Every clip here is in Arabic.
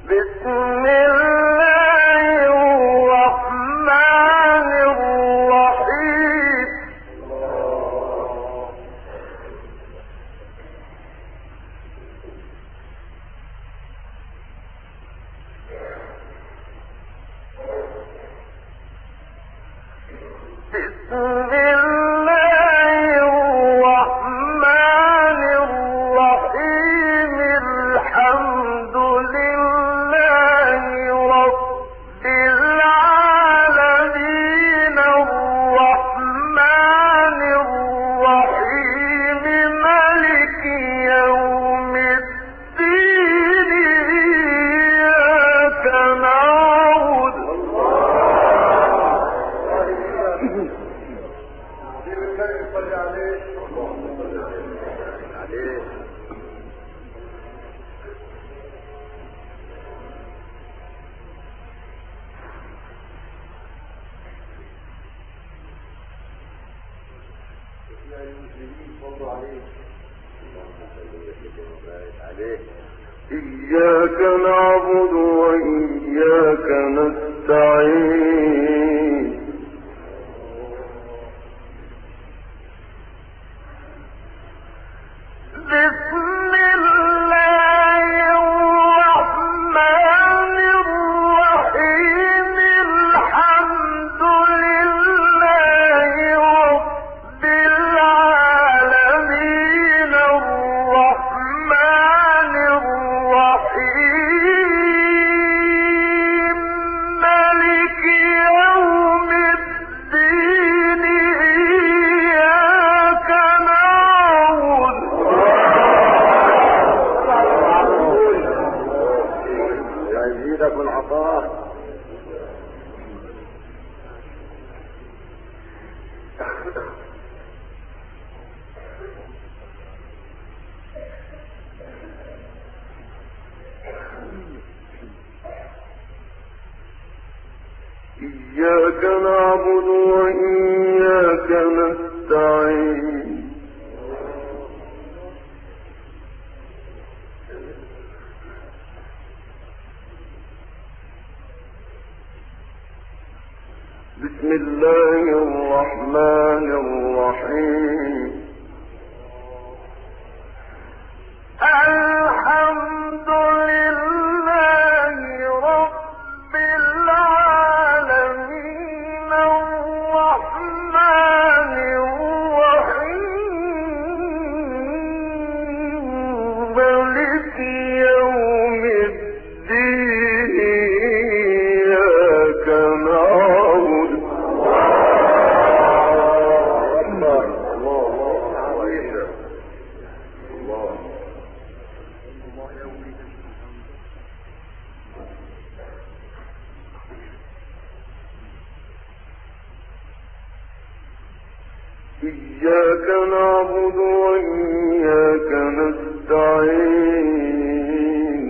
إياك نعبد وإياك نستعين بسم الله الرحمن الرحيم الحمد لله رب العالمين الرحمن الرحيم مالك يوم الدين إياك نعبد يزيدك العطاء إياك نعبد وإياك نستعين بسم الله الرحمن الرحيم الحمد لله رب العالمين الرحمن الرحيم مالك يوم الدين إياك نعبد إياك نعبد وإياك نستعين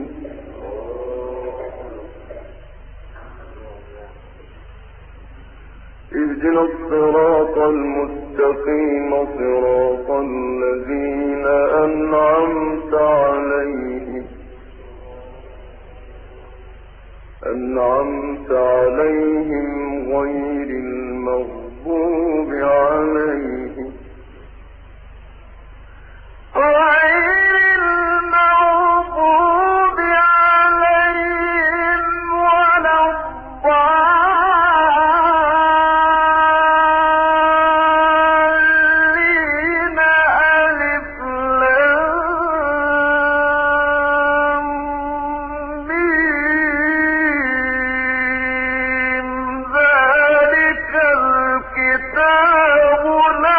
اهدنا الصراط المستقيم صراط الذين أنعمت عليهم غير المغضوب عليهم ولا الضالين ألف لام ميم ذلك الكتاب لا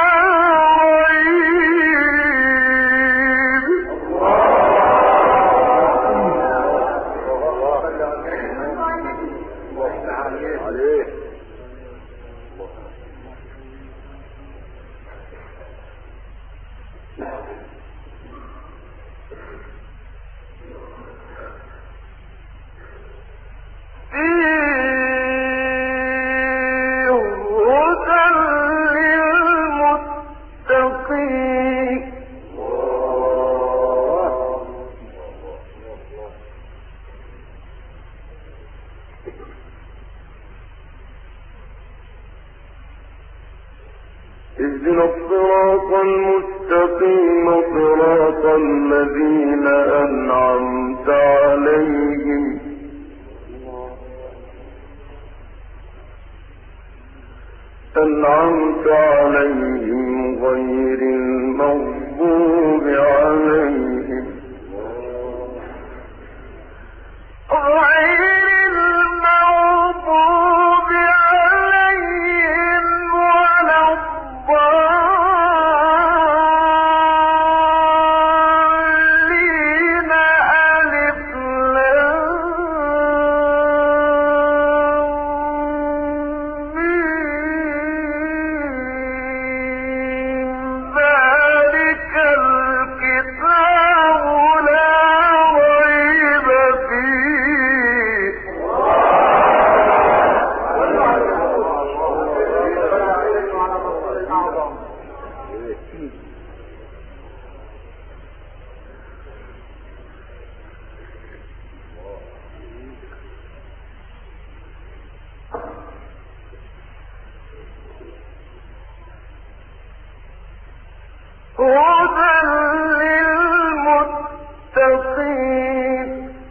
اهدنا الصراط المستقيم صراط الذين أنعمت عليهم غير المغضوب عليهم ولا الضالين ألف لام ميم ذلك الكتاب لا ريب فيه هدى للمتقين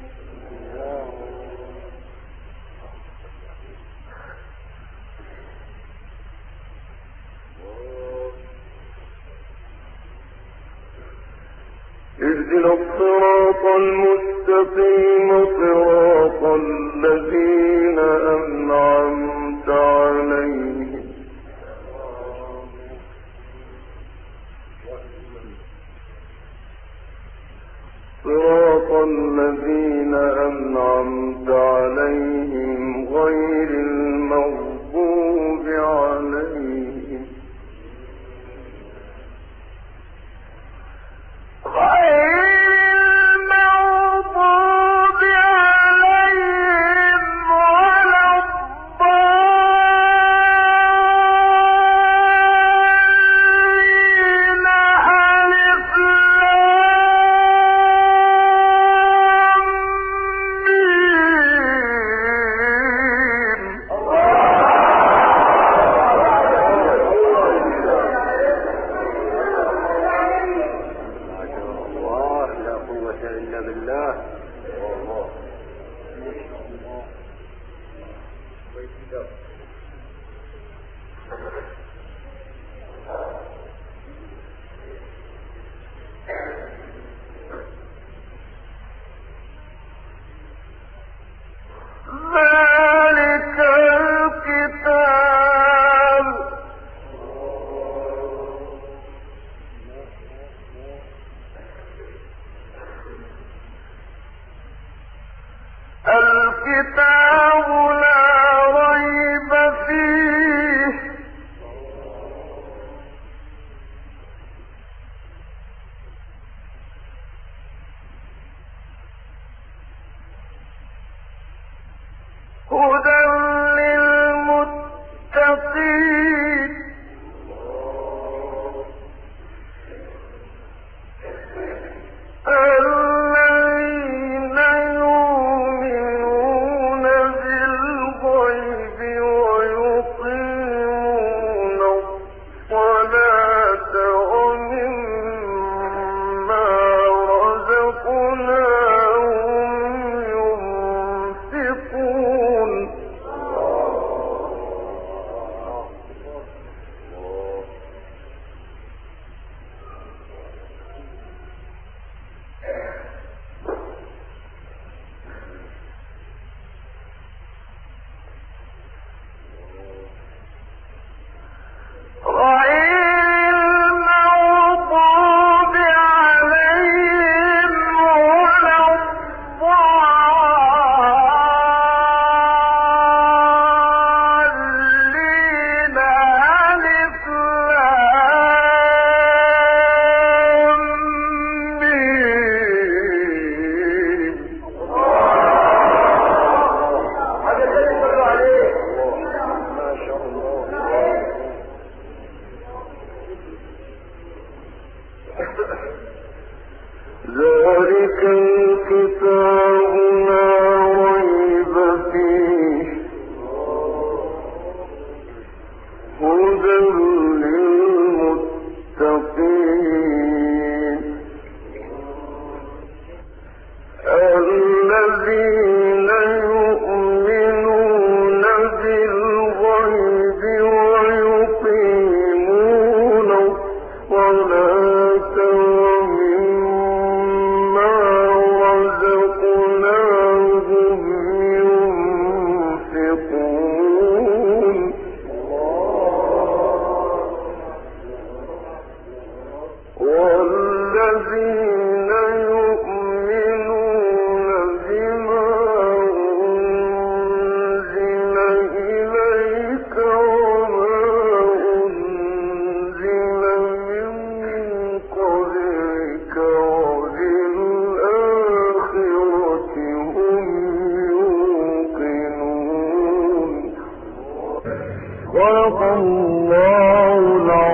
اهدنا الصراط المستقيم صراط الذين أنعمت عليهم غير المغضوب عليهم ولا الضالين ألف ذلك الكتاب لا ريب فيه هدى للمتقين الذين يؤمنون بالغيب ويقيمون الصلاة ومما رزقناهم ينفقون والذين يؤمنون بالغيب ويقيمون الصلاة ومما رزقناهم ينفقون والذين يؤمنون بما أنزل إليك وما أنزل من قبلك وبالآخرة هم يوقنون. صدق الله العظيم.